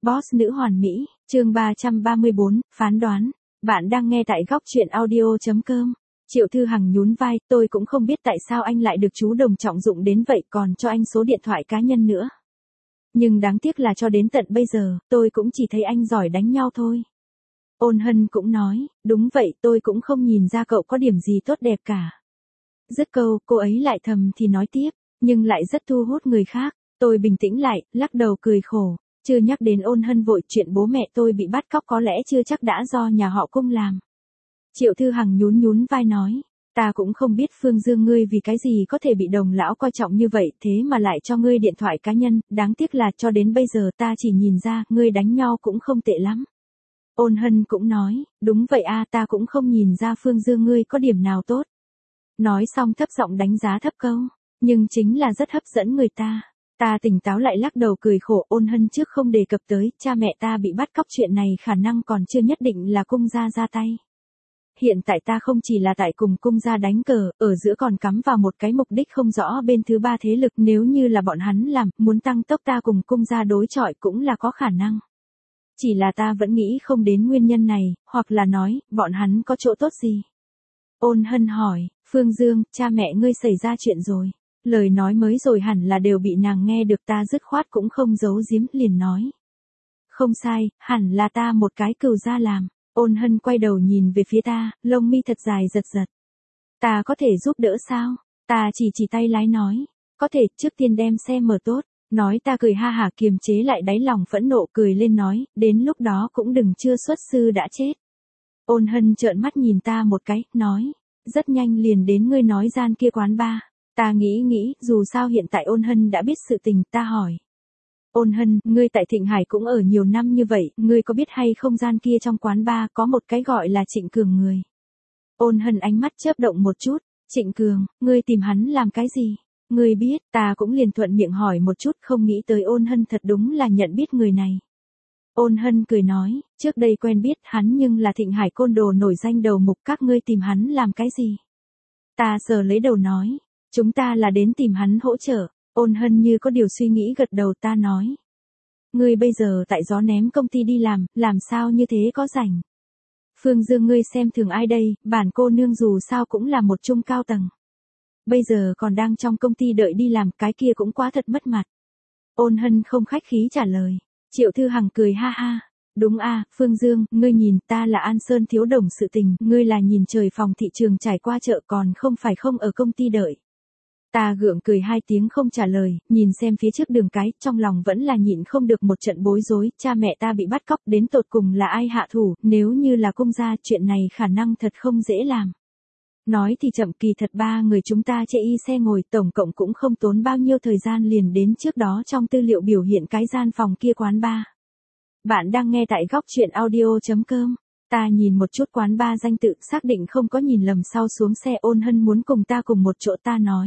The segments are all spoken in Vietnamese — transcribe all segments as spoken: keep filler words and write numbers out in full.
Boss nữ hoàn mỹ, chương ba trăm ba mươi bốn, phán đoán. Bạn đang nghe tại góc truyện audio chấm com. Triệu Thư Hằng nhún vai, tôi cũng không biết tại sao anh lại được chú Đồng trọng dụng đến vậy, còn cho anh số điện thoại cá nhân nữa. Nhưng đáng tiếc là cho đến tận bây giờ, tôi cũng chỉ thấy anh giỏi đánh nhau thôi. Ôn Hân cũng nói, đúng vậy, tôi cũng không nhìn ra cậu có điểm gì tốt đẹp cả. Dứt câu, cô ấy lại thầm thì nói tiếp, nhưng lại rất thu hút người khác. Tôi bình tĩnh lại, lắc đầu cười khổ. Chưa nhắc đến Ôn Hân vội chuyện bố mẹ tôi bị bắt cóc có lẽ chưa chắc đã do nhà họ Cung làm. Triệu Thư Hằng nhún nhún vai nói, ta cũng không biết Phương Dương ngươi vì cái gì có thể bị Đồng lão coi trọng như vậy, thế mà lại cho ngươi điện thoại cá nhân, đáng tiếc là cho đến bây giờ ta chỉ nhìn ra ngươi đánh nhau cũng không tệ lắm. Ôn Hân cũng nói, đúng vậy a, ta cũng không nhìn ra Phương Dương ngươi có điểm nào tốt. Nói xong thấp giọng đánh giá thấp câu, nhưng chính là rất hấp dẫn người ta. Ta tỉnh táo lại lắc đầu cười khổ. Ôn Hân trước không đề cập tới, cha mẹ ta bị bắt cóc chuyện này khả năng còn chưa nhất định là Cung gia ra tay. Hiện tại ta không chỉ là tại cùng Cung gia đánh cờ, ở giữa còn cắm vào một cái mục đích không rõ bên thứ ba thế lực, nếu như là bọn hắn làm, muốn tăng tốc ta cùng Cung gia đối chọi cũng là có khả năng. Chỉ là ta vẫn nghĩ không đến nguyên nhân này, hoặc là nói, bọn hắn có chỗ tốt gì. Ôn Hân hỏi, Phương Dương, cha mẹ ngươi xảy ra chuyện rồi. Lời nói mới rồi hẳn là đều bị nàng nghe được, ta dứt khoát cũng không giấu giếm, liền nói. Không sai, hẳn là ta một cái cừu gia làm. Ôn Hân quay đầu nhìn về phía ta, lông mi thật dài giật giật. Ta có thể giúp đỡ sao? Ta chỉ chỉ tay lái nói. Có thể, trước tiên đem xe mở tốt. Nói ta cười ha hả kiềm chế lại đáy lòng phẫn nộ cười lên nói, đến lúc đó cũng đừng chưa xuất sư đã chết. Ôn Hân trợn mắt nhìn ta một cái, nói. Rất nhanh liền đến ngươi nói gian kia quán bar. Ta nghĩ nghĩ, dù sao hiện tại Ôn Hân đã biết sự tình, ta hỏi. Ôn Hân, ngươi tại Thịnh Hải cũng ở nhiều năm như vậy, ngươi có biết hay không gian kia trong quán bar có một cái gọi là Trịnh Cường người. Ôn Hân ánh mắt chớp động một chút, Trịnh Cường, ngươi tìm hắn làm cái gì? Ngươi biết, ta cũng liền thuận miệng hỏi một chút, không nghĩ tới Ôn Hân thật đúng là nhận biết người này. Ôn Hân cười nói, trước đây quen biết hắn nhưng là Thịnh Hải côn đồ nổi danh đầu mục, các ngươi tìm hắn làm cái gì? Ta sờ lấy đầu nói. Chúng ta là đến tìm hắn hỗ trợ. Ôn Hân như có điều suy nghĩ gật đầu. Ta nói. Ngươi bây giờ tại gió ném công ty đi làm, làm sao như thế có rảnh? Phương Dương ngươi xem thường ai đây, bản cô nương dù sao cũng là một trung cao tầng. Bây giờ còn đang trong công ty đợi đi làm, cái kia cũng quá thật mất mặt. Ôn Hân không khách khí trả lời. Triệu Thư Hằng cười ha ha. Đúng a, Phương Dương, ngươi nhìn, ta là An Sơn thiếu đồng sự tình, ngươi là nhìn trời phòng thị trường trải qua chợ, còn không phải không ở công ty đợi. Ta gượng cười hai tiếng không trả lời, nhìn xem phía trước đường cái, trong lòng vẫn là nhịn không được một trận bối rối, cha mẹ ta bị bắt cóc, đến tột cùng là ai hạ thủ, nếu như là Cung gia, chuyện này khả năng thật không dễ làm. Nói thì chậm, kỳ thật ba người chúng ta chê y xe ngồi, tổng cộng cũng không tốn bao nhiêu thời gian liền đến trước đó trong tư liệu biểu hiện cái gian phòng kia quán bar. Bạn đang nghe tại góc truyện audio chấm com. Ta nhìn một chút quán bar danh tự, xác định không có nhìn lầm sau xuống xe. Ôn Hân muốn cùng ta cùng một chỗ, ta nói.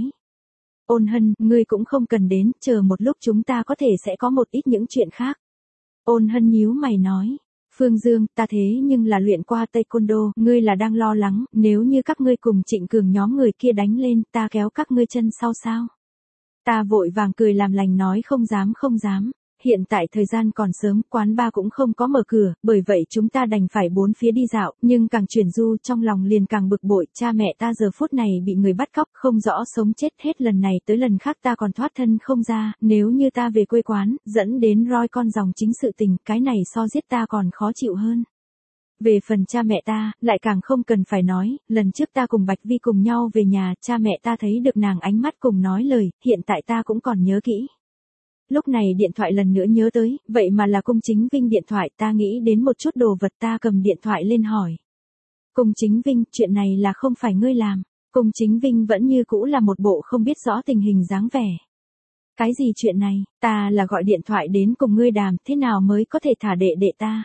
Ôn Hân, ngươi cũng không cần đến, chờ một lúc chúng ta có thể sẽ có một ít những chuyện khác. Ôn Hân nhíu mày nói. Phương Dương, ta thế nhưng là luyện qua taekwondo, ngươi là đang lo lắng, nếu như các ngươi cùng Trịnh Cường nhóm người kia đánh lên, ta kéo các ngươi chân sau sao? Ta vội vàng cười làm lành nói không dám không dám. Hiện tại thời gian còn sớm, quán bar cũng không có mở cửa, bởi vậy chúng ta đành phải bốn phía đi dạo, nhưng càng chuyển du trong lòng liền càng bực bội, cha mẹ ta giờ phút này bị người bắt cóc, không rõ sống chết, hết lần này tới lần khác ta còn thoát thân không ra, nếu như ta về quê quán, dẫn đến roi con dòng chính sự tình, cái này so giết ta còn khó chịu hơn. Về phần cha mẹ ta, lại càng không cần phải nói, lần trước ta cùng Bạch Vi cùng nhau về nhà, cha mẹ ta thấy được nàng ánh mắt cùng nói lời, hiện tại ta cũng còn nhớ kỹ. Lúc này điện thoại lần nữa nhớ tới, vậy mà là Cung Chính Vinh điện thoại, ta nghĩ đến một chút đồ vật, ta cầm điện thoại lên hỏi. Cung Chính Vinh, chuyện này là không phải ngươi làm. Cung Chính Vinh vẫn như cũ là một bộ không biết rõ tình hình dáng vẻ. Cái gì chuyện này, ta là gọi điện thoại đến cùng ngươi đàm, thế nào mới có thể thả đệ đệ ta?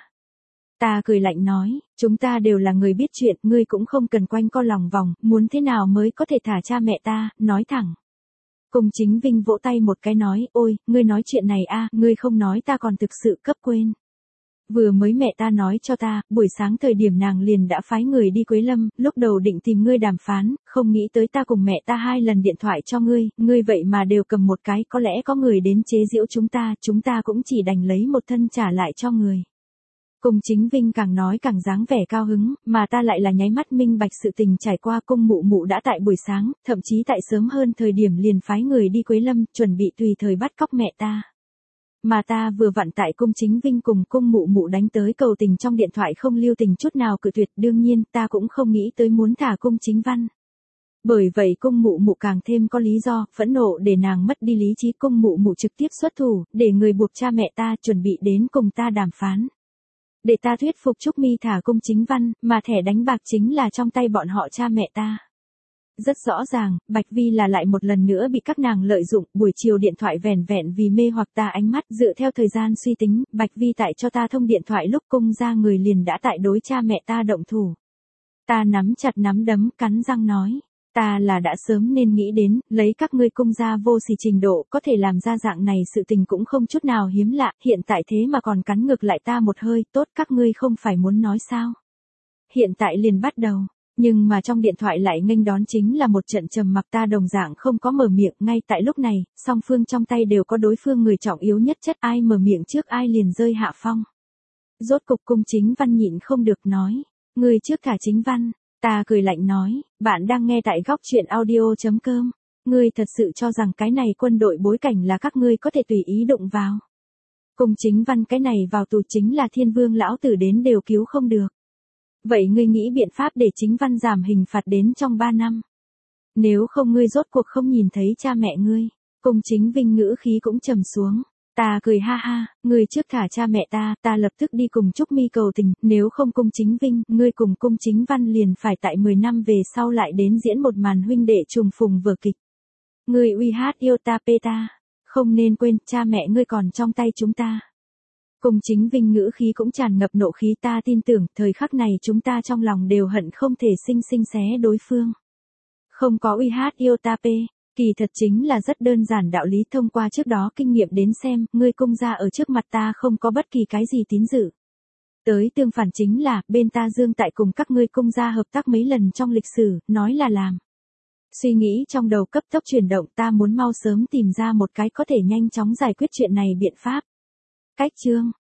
Ta cười lạnh nói, chúng ta đều là người biết chuyện, ngươi cũng không cần quanh co lòng vòng, muốn thế nào mới có thể thả cha mẹ ta, nói thẳng. Cung Chính Vinh vỗ tay một cái nói, ôi, ngươi nói chuyện này a, ngươi không nói ta còn thực sự cấp quên. Vừa mới mẹ ta nói cho ta, buổi sáng thời điểm nàng liền đã phái người đi Quế Lâm, lúc đầu định tìm ngươi đàm phán, không nghĩ tới ta cùng mẹ ta hai lần điện thoại cho ngươi, ngươi vậy mà đều cầm một cái, có lẽ có người đến chế giễu chúng ta, chúng ta cũng chỉ đành lấy một thân trả lại cho người. Cung Chính Vinh càng nói càng dáng vẻ cao hứng, mà ta lại là nháy mắt minh bạch sự tình trải qua. Cung mụ mụ đã tại buổi sáng, thậm chí tại sớm hơn thời điểm liền phái người đi Quế Lâm, chuẩn bị tùy thời bắt cóc mẹ ta. Mà ta vừa vặn tại Cung Chính Vinh cùng cung mụ mụ đánh tới cầu tình trong điện thoại không lưu tình chút nào cự tuyệt, đương nhiên ta cũng không nghĩ tới muốn thả Cung Chính Văn. Bởi vậy cung mụ mụ càng thêm có lý do, phẫn nộ để nàng mất đi lý trí. Cung mụ mụ trực tiếp xuất thủ, để người buộc cha mẹ ta chuẩn bị đến cùng ta đàm phán. Để ta thuyết phục Trúc Mi thả Cung Chính Văn, mà thẻ đánh bạc chính là trong tay bọn họ cha mẹ ta. Rất rõ ràng, Bạch Vi là lại một lần nữa bị các nàng lợi dụng, buổi chiều điện thoại vẻn vẹn vì mê hoặc ta ánh mắt, dựa theo thời gian suy tính, Bạch Vi tại cho ta thông điện thoại lúc cung ra người liền đã tại đối cha mẹ ta động thủ. Ta nắm chặt nắm đấm, cắn răng nói, ta là đã sớm nên nghĩ đến, lấy các ngươi cung gia vô sỉ trình độ, có thể làm ra dạng này sự tình cũng không chút nào hiếm lạ, hiện tại thế mà còn cắn ngược lại ta một hơi, tốt các ngươi không phải muốn nói sao. Hiện tại liền bắt đầu. Nhưng mà trong điện thoại lại nghênh đón chính là một trận trầm mặc, ta đồng dạng không có mở miệng. Ngay tại lúc này, song phương trong tay đều có đối phương người trọng yếu nhất chất, ai mở miệng trước ai liền rơi hạ phong. Rốt cục Cung Chính Văn nhịn không được nói, người trước thả Chính Văn. Ta cười lạnh nói, bạn đang nghe tại góc truyện audio chấm com. Ngươi thật sự cho rằng cái này quân đội bối cảnh là các ngươi có thể tùy ý đụng vào. Cung Chính Văn cái này vào tù chính là Thiên Vương lão tử đến đều cứu không được. Vậy ngươi nghĩ biện pháp để Chính Văn giảm hình phạt đến trong ba năm. Nếu không ngươi rốt cuộc không nhìn thấy cha mẹ ngươi. Cung Chính Vinh ngữ khí cũng trầm xuống. Ta cười ha ha, ngươi trước thả cha mẹ ta, ta lập tức đi cùng Trúc Mi cầu tình, nếu không Cung Chính Vinh, ngươi cùng Cung Chính Văn liền phải tại mười năm về sau lại đến diễn một màn huynh đệ trùng phùng vở kịch. Ngươi uy hát yêu ta pê ta, không nên quên, cha mẹ ngươi còn trong tay chúng ta. Cung Chính Vinh ngữ khí cũng tràn ngập nộ khí, ta tin tưởng, thời khắc này chúng ta trong lòng đều hận không thể sinh sinh xé đối phương. Không có uy hát yêu ta pê. Kỳ thật chính là rất đơn giản đạo lý, thông qua trước đó kinh nghiệm đến xem, ngươi cung gia ở trước mặt ta không có bất kỳ cái gì tín dự. Tới tương phản chính là, bên ta dương tại cùng các ngươi cung gia hợp tác mấy lần trong lịch sử, nói là làm. Suy nghĩ trong đầu cấp tốc chuyển động, ta muốn mau sớm tìm ra một cái có thể nhanh chóng giải quyết chuyện này biện pháp. Cách chương,